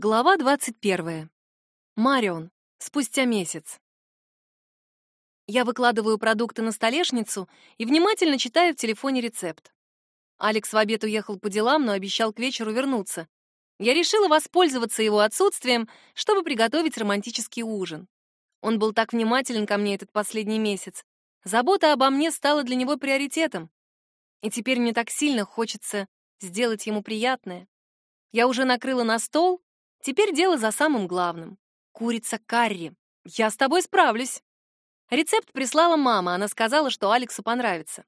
Глава 21. Марион. Спустя месяц. Я выкладываю продукты на столешницу и внимательно читаю в телефоне рецепт. Алекс в обед уехал по делам, но обещал к вечеру вернуться. Я решила воспользоваться его отсутствием, чтобы приготовить романтический ужин. Он был так внимателен ко мне этот последний месяц. Забота обо мне стала для него приоритетом. И теперь мне так сильно хочется сделать ему приятное. Я уже накрыла на стол. Теперь дело за самым главным. Курица карри. Я с тобой справлюсь. Рецепт прислала мама. Она сказала, что Алексу понравится.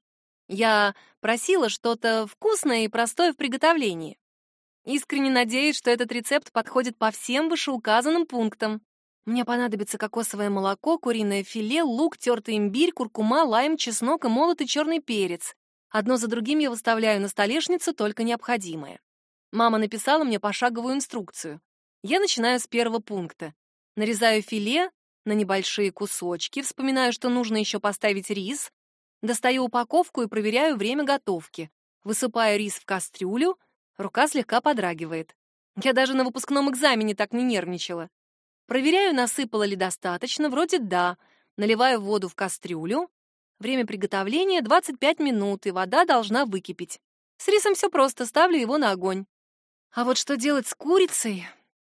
Я просила что-то вкусное и простое в приготовлении. Искренне надеюсь, что этот рецепт подходит по всем вышеуказанным пунктам. Мне понадобится кокосовое молоко, куриное филе, лук, тертый имбирь, куркума, лайм, чеснок и молотый черный перец. Одно за другим я выставляю на столешницу только необходимое. Мама написала мне пошаговую инструкцию. Я начинаю с первого пункта. Нарезаю филе на небольшие кусочки, вспоминаю, что нужно еще поставить рис, достаю упаковку и проверяю время готовки. Высыпаю рис в кастрюлю, рука слегка подрагивает. Я даже на выпускном экзамене так не нервничала. Проверяю, насыпала ли достаточно, вроде да. Наливаю воду в кастрюлю. Время приготовления 25 минут, и вода должна выкипеть. С рисом все просто, ставлю его на огонь. А вот что делать с курицей?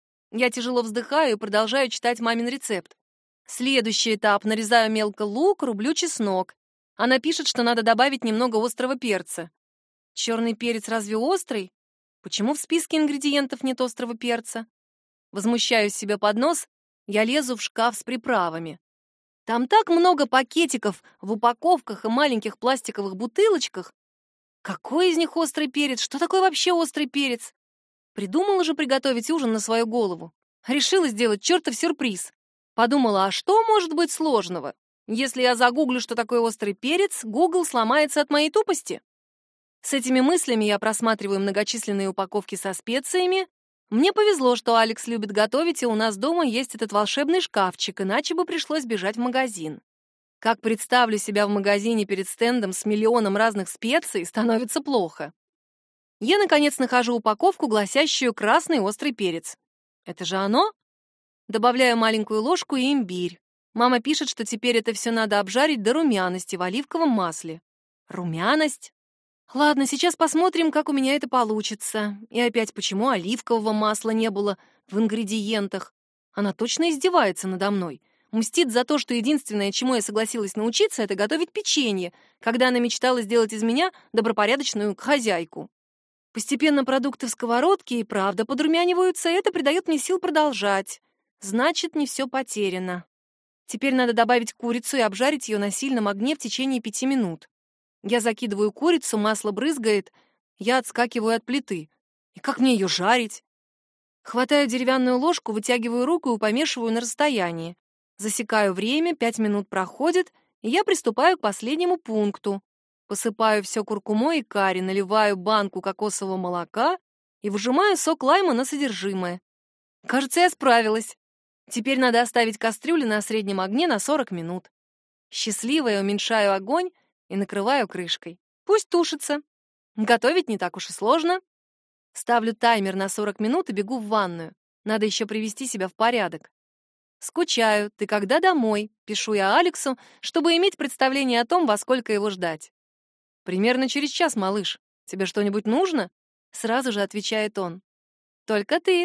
Я тяжело вздыхаю и продолжаю читать мамин рецепт. Следующий этап. Нарезаю мелко лук, рублю чеснок. Она пишет, что надо добавить немного острого перца. Черный перец разве острый? Почему в списке ингредиентов нет острого перца? Возмущаюсь себе под нос, я лезу в шкаф с приправами. Там так много пакетиков в упаковках и маленьких пластиковых бутылочках. Какой из них острый перец? Что такое вообще острый перец? Придумала же приготовить ужин на свою голову. Решила сделать чертов сюрприз. Подумала, а что может быть сложного? Если я загуглю, что такое острый перец, Google сломается от моей тупости. С этими мыслями я просматриваю многочисленные упаковки со специями. Мне повезло, что Алекс любит готовить, и у нас дома есть этот волшебный шкафчик, иначе бы пришлось бежать в магазин. Как представлю себя в магазине перед стендом с миллионом разных специй, становится плохо. Я, наконец, нахожу упаковку, гласящую «красный острый перец». Это же оно? Добавляю маленькую ложку и имбирь. Мама пишет, что теперь это все надо обжарить до румяности в оливковом масле. Румяность? Ладно, сейчас посмотрим, как у меня это получится. И опять, почему оливкового масла не было в ингредиентах? Она точно издевается надо мной. Мстит за то, что единственное, чему я согласилась научиться, это готовить печенье, когда она мечтала сделать из меня добропорядочную хозяйку. Постепенно продукты в сковородке и правда подрумяниваются, и это придает мне сил продолжать. Значит, не все потеряно. Теперь надо добавить курицу и обжарить ее на сильном огне в течение 5 минут. Я закидываю курицу, масло брызгает, я отскакиваю от плиты. И как мне ее жарить? Хватаю деревянную ложку, вытягиваю руку и помешиваю на расстоянии. Засекаю время, 5 минут проходит, и я приступаю к последнему пункту. Посыпаю все куркумой и карри, наливаю банку кокосового молока и выжимаю сок лайма на содержимое. Кажется, я справилась. Теперь надо оставить кастрюлю на среднем огне на 40 минут. Счастливая уменьшаю огонь и накрываю крышкой. Пусть тушится. Готовить не так уж и сложно. Ставлю таймер на 40 минут и бегу в ванную. Надо еще привести себя в порядок. «Скучаю. Ты когда домой?» — пишу я Алексу, чтобы иметь представление о том, во сколько его ждать. «Примерно через час, малыш. Тебе что-нибудь нужно?» Сразу же отвечает он. «Только ты».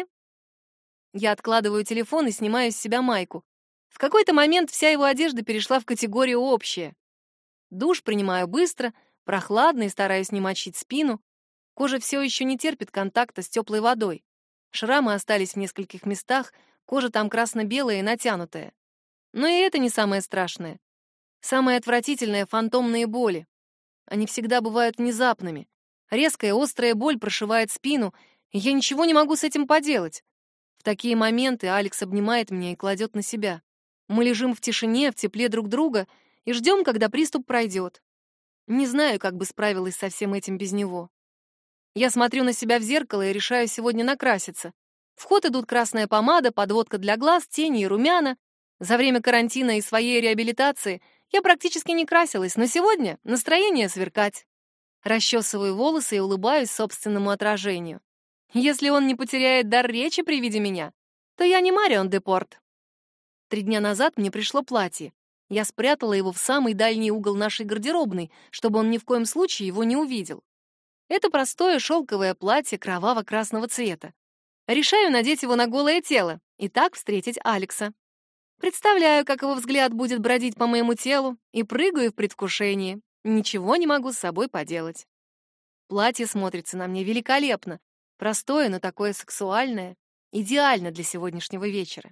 Я откладываю телефон и снимаю с себя майку. В какой-то момент вся его одежда перешла в категорию общая. Душ принимаю быстро, прохладно и стараюсь не мочить спину. Кожа все еще не терпит контакта с теплой водой. Шрамы остались в нескольких местах, кожа там красно-белая и натянутая. Но и это не самое страшное. Самое отвратительное — фантомные боли. Они всегда бывают внезапными. Резкая, острая боль прошивает спину, и я ничего не могу с этим поделать. В такие моменты Алекс обнимает меня и кладет на себя. Мы лежим в тишине, в тепле друг друга и ждем, когда приступ пройдет. Не знаю, как бы справилась со всем этим без него. Я смотрю на себя в зеркало и решаю сегодня накраситься. В ход идут красная помада, подводка для глаз, тени и румяна. За время карантина и своей реабилитации я практически не красилась, но сегодня настроение сверкать. Расчесываю волосы и улыбаюсь собственному отражению. Если он не потеряет дар речи при виде меня, то я не Марион де Порт. 3 дня назад мне пришло платье. Я спрятала его в самый дальний угол нашей гардеробной, чтобы он ни в коем случае его не увидел. Это простое шелковое платье кроваво-красного цвета. Решаю надеть его на голое тело и так встретить Алекса. Представляю, как его взгляд будет бродить по моему телу, и прыгаю в предвкушении. Ничего не могу с собой поделать. Платье смотрится на мне великолепно. Простое, но такое сексуальное. Идеально для сегодняшнего вечера.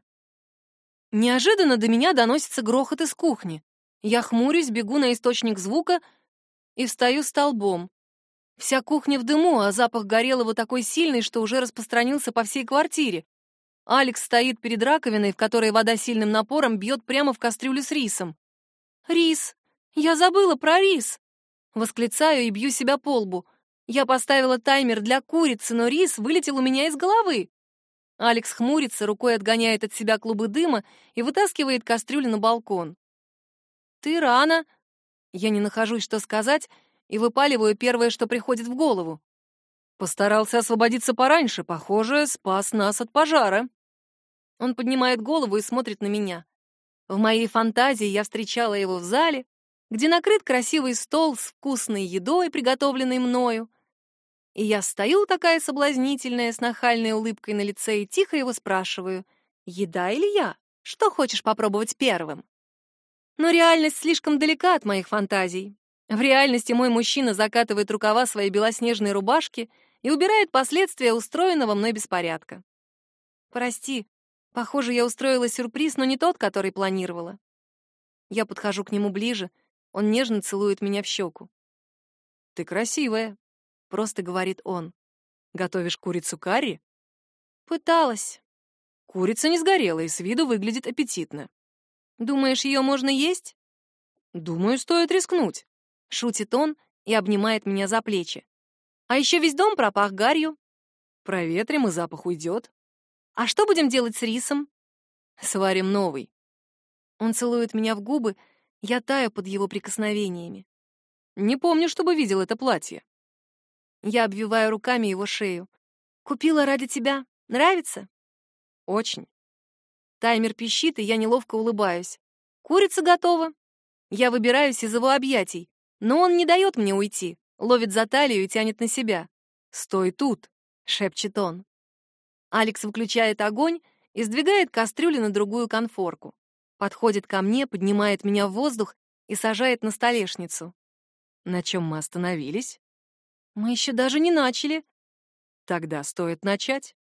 Неожиданно до меня доносится грохот из кухни. Я хмурюсь, бегу на источник звука и встаю столбом. Вся кухня в дыму, а запах горелого такой сильный, что уже распространился по всей квартире. Алекс стоит перед раковиной, в которой вода сильным напором бьет прямо в кастрюлю с рисом. «Рис! Я забыла про рис!» Восклицаю и бью себя по лбу. Я поставила таймер для курицы, но рис вылетел у меня из головы. Алекс хмурится, рукой отгоняет от себя клубы дыма и вытаскивает кастрюлю на балкон. «Ты рано!» Я не нахожусь, что сказать, и выпаливаю первое, что приходит в голову. Постарался освободиться пораньше, похоже, спас нас от пожара. Он поднимает голову и смотрит на меня. В моей фантазии я встречала его в зале, где накрыт красивый стол с вкусной едой, приготовленной мною. И я стою такая соблазнительная, с нахальной улыбкой на лице, и тихо его спрашиваю: «Еда или я? Что хочешь попробовать первым?» Но реальность слишком далека от моих фантазий. В реальности мой мужчина закатывает рукава своей белоснежной рубашки и убирает последствия устроенного мной беспорядка. «Прости, похоже, я устроила сюрприз, но не тот, который планировала». Я подхожу к нему ближе, он нежно целует меня в щеку. «Ты красивая», — просто говорит он. «Готовишь курицу карри?» «Пыталась». «Курица не сгорела и с виду выглядит аппетитно». «Думаешь, ее можно есть?» «Думаю, стоит рискнуть», — шутит он и обнимает меня за плечи. «А еще весь дом пропах гарью». «Проветрим, и запах уйдет». «А что будем делать с рисом?» «Сварим новый». Он целует меня в губы, я таю под его прикосновениями. «Не помню, чтобы видел это платье». Я обвиваю руками его шею. «Купила ради тебя. Нравится?» «Очень». Таймер пищит, и я неловко улыбаюсь. «Курица готова». Я выбираюсь из его объятий, но он не дает мне уйти, ловит за талию и тянет на себя. «Стой тут», — шепчет он. Алекс выключает огонь и сдвигает кастрюлю на другую конфорку. Подходит ко мне, поднимает меня в воздух и сажает на столешницу. На чем мы остановились? Мы еще даже не начали. Тогда стоит начать.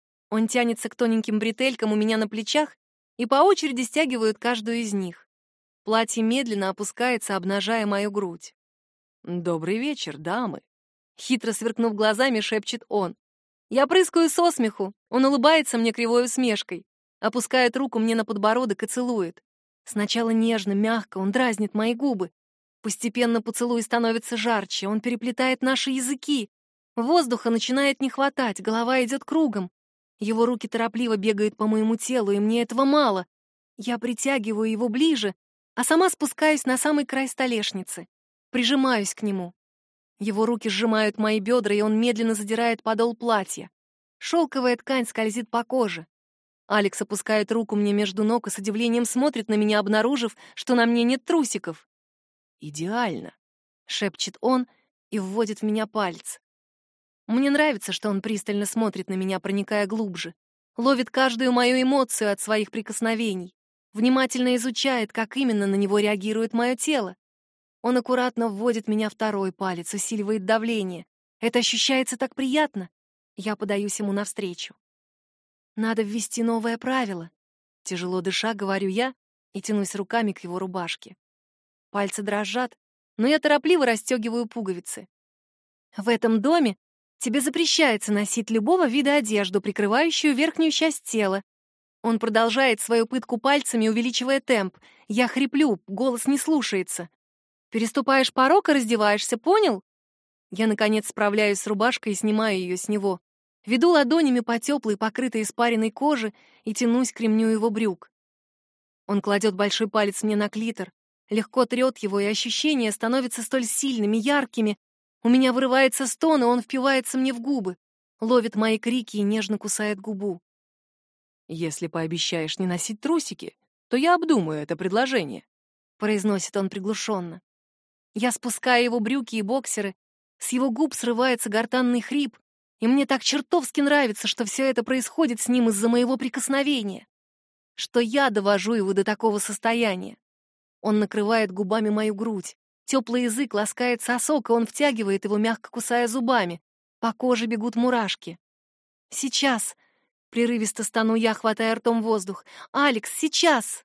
Он тянется к тоненьким бретелькам у меня на плечах и по очереди стягивают каждую из них. Платье медленно опускается, обнажая мою грудь. «Добрый вечер, дамы!» Хитро сверкнув глазами, шепчет он. Я прыскаю со смеху, он улыбается мне кривой усмешкой, опускает руку мне на подбородок и целует. Сначала нежно, мягко, он дразнит мои губы. Постепенно поцелуй становится жарче, он переплетает наши языки. Воздуха начинает не хватать, голова идет кругом. Его руки торопливо бегают по моему телу, и мне этого мало. Я притягиваю его ближе, а сама спускаюсь на самый край столешницы. Прижимаюсь к нему. Его руки сжимают мои бедра, и он медленно задирает подол платья. Шелковая ткань скользит по коже. Алекс опускает руку мне между ног и с удивлением смотрит на меня, обнаружив, что на мне нет трусиков. «Идеально», — шепчет он и вводит в меня палец. Мне нравится, что он пристально смотрит на меня, проникая глубже, ловит каждую мою эмоцию от своих прикосновений, внимательно изучает, как именно на него реагирует мое тело. Он аккуратно вводит меня второй палец, усиливает давление. Это ощущается так приятно. Я подаюсь ему навстречу. Надо ввести новое правило. Тяжело дыша, говорю я и тянусь руками к его рубашке. Пальцы дрожат, но я торопливо расстегиваю пуговицы. В этом доме тебе запрещается носить любого вида одежду, прикрывающую верхнюю часть тела. Он продолжает свою пытку пальцами, увеличивая темп. Я хриплю, голос не слушается. Переступаешь порог и раздеваешься, понял? Я, наконец, справляюсь с рубашкой и снимаю ее с него. Веду ладонями по теплой, покрытой испаренной коже и тянусь к ремню его брюк. Он кладет большой палец мне на клитор, легко трет его, и ощущения становятся столь сильными, яркими. У меня вырывается стон, и он впивается мне в губы. ловит мои крики и нежно кусает губу. «Если пообещаешь не носить трусики, то я обдумаю это предложение», — произносит он приглушенно. Я спускаю его брюки и боксеры, с его губ срывается гортанный хрип, и мне так чертовски нравится, что все это происходит с ним из-за моего прикосновения, что я довожу его до такого состояния. Он накрывает губами мою грудь, теплый язык ласкает сосок, и он втягивает его, мягко кусая зубами. По коже бегут мурашки. «Сейчас!» — прерывисто стану я, хватая ртом воздух. «Алекс, сейчас!»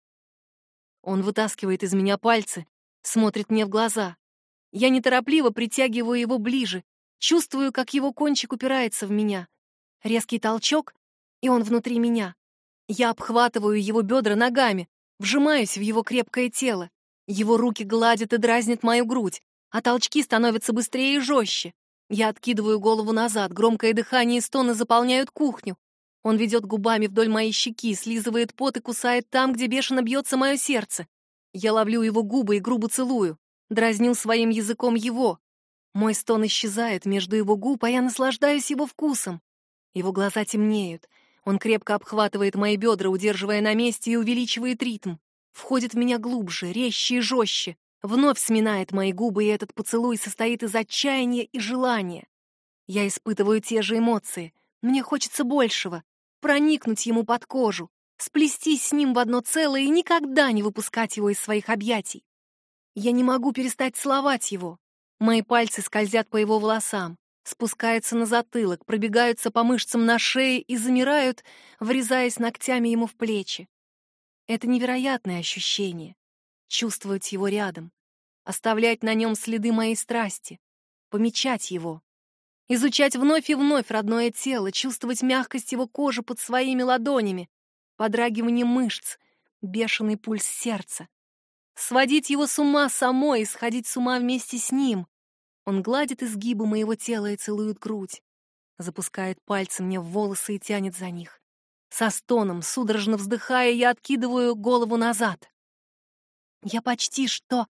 Он вытаскивает из меня пальцы, смотрит мне в глаза. Я неторопливо притягиваю его ближе, чувствую, как его кончик упирается в меня. Резкий толчок, и он внутри меня. Я обхватываю его бедра ногами, вжимаюсь в его крепкое тело. Его руки гладят и дразнят мою грудь, а толчки становятся быстрее и жестче. Я откидываю голову назад, громкое дыхание и стоны заполняют кухню. Он ведет губами вдоль моей щеки, слизывает пот и кусает там, где бешено бьется мое сердце. Я ловлю его губы и грубо целую, дразню своим языком его. Мой стон исчезает между его губ, а я наслаждаюсь его вкусом. Его глаза темнеют. Он крепко обхватывает мои бедра, удерживая на месте, и увеличивает ритм. Входит в меня глубже, резче и жестче. Вновь сминает мои губы, и этот поцелуй состоит из отчаяния и желания. Я испытываю те же эмоции. Мне хочется большего. Проникнуть ему под кожу, сплестись с ним в одно целое и никогда не выпускать его из своих объятий. Я не могу перестать целовать его. Мои пальцы скользят по его волосам, спускаются на затылок, пробегаются по мышцам на шее и замирают, врезаясь ногтями ему в плечи. Это невероятное ощущение — чувствовать его рядом, оставлять на нем следы моей страсти, помечать его, изучать вновь и вновь родное тело, чувствовать мягкость его кожи под своими ладонями, подрагивание мышц, бешеный пульс сердца. Сводить его с ума самой и сходить с ума вместе с ним. Он гладит изгибы моего тела и целует грудь, запускает пальцы мне в волосы и тянет за них. Со стоном, судорожно вздыхая, я откидываю голову назад. «Я почти что,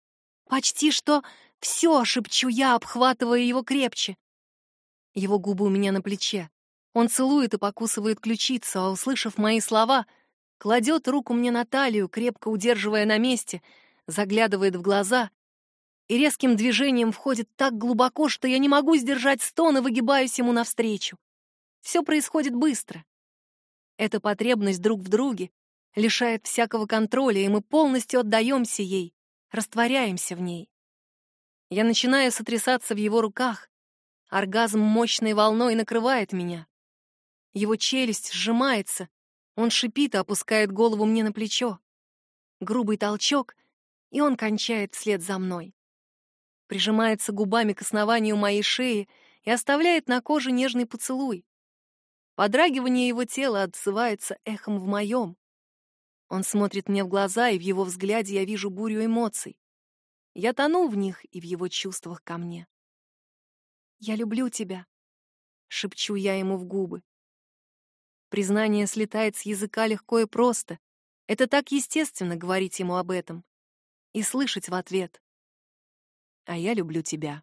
все!» — шепчу я, обхватывая его крепче. Его губы у меня на плече. Он целует и покусывает ключицу, а, услышав мои слова, кладет руку мне на талию, крепко удерживая на месте, заглядывает в глаза и резким движением входит так глубоко, что я не могу сдержать стон и выгибаюсь ему навстречу. Все происходит быстро. Эта потребность друг в друге лишает всякого контроля, и мы полностью отдаемся ей, растворяемся в ней. Я начинаю сотрясаться в его руках. Оргазм мощной волной накрывает меня. Его челюсть сжимается. Он шипит и опускает голову мне на плечо. Грубый толчок, и он кончает вслед за мной. Прижимается губами к основанию моей шеи и оставляет на коже нежный поцелуй. Подрагивание его тела отзывается эхом в моем. Он смотрит мне в глаза, и в его взгляде я вижу бурю эмоций. Я тону в них и в его чувствах ко мне. «Я люблю тебя», — шепчу я ему в губы. Признание слетает с языка легко и просто. Это так естественно говорить ему об этом. И слышать в ответ: «А я люблю тебя».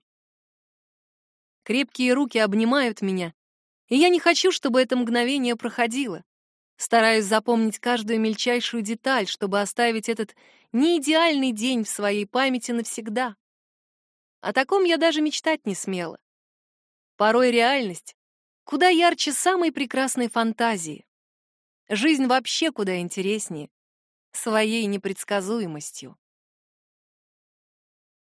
Крепкие руки обнимают меня, и я не хочу, чтобы это мгновение проходило. Стараюсь запомнить каждую мельчайшую деталь, чтобы оставить этот неидеальный день в своей памяти навсегда. О таком я даже мечтать не смела. Порой реальность куда ярче самой прекрасной фантазии. Жизнь вообще куда интереснее своей непредсказуемостью.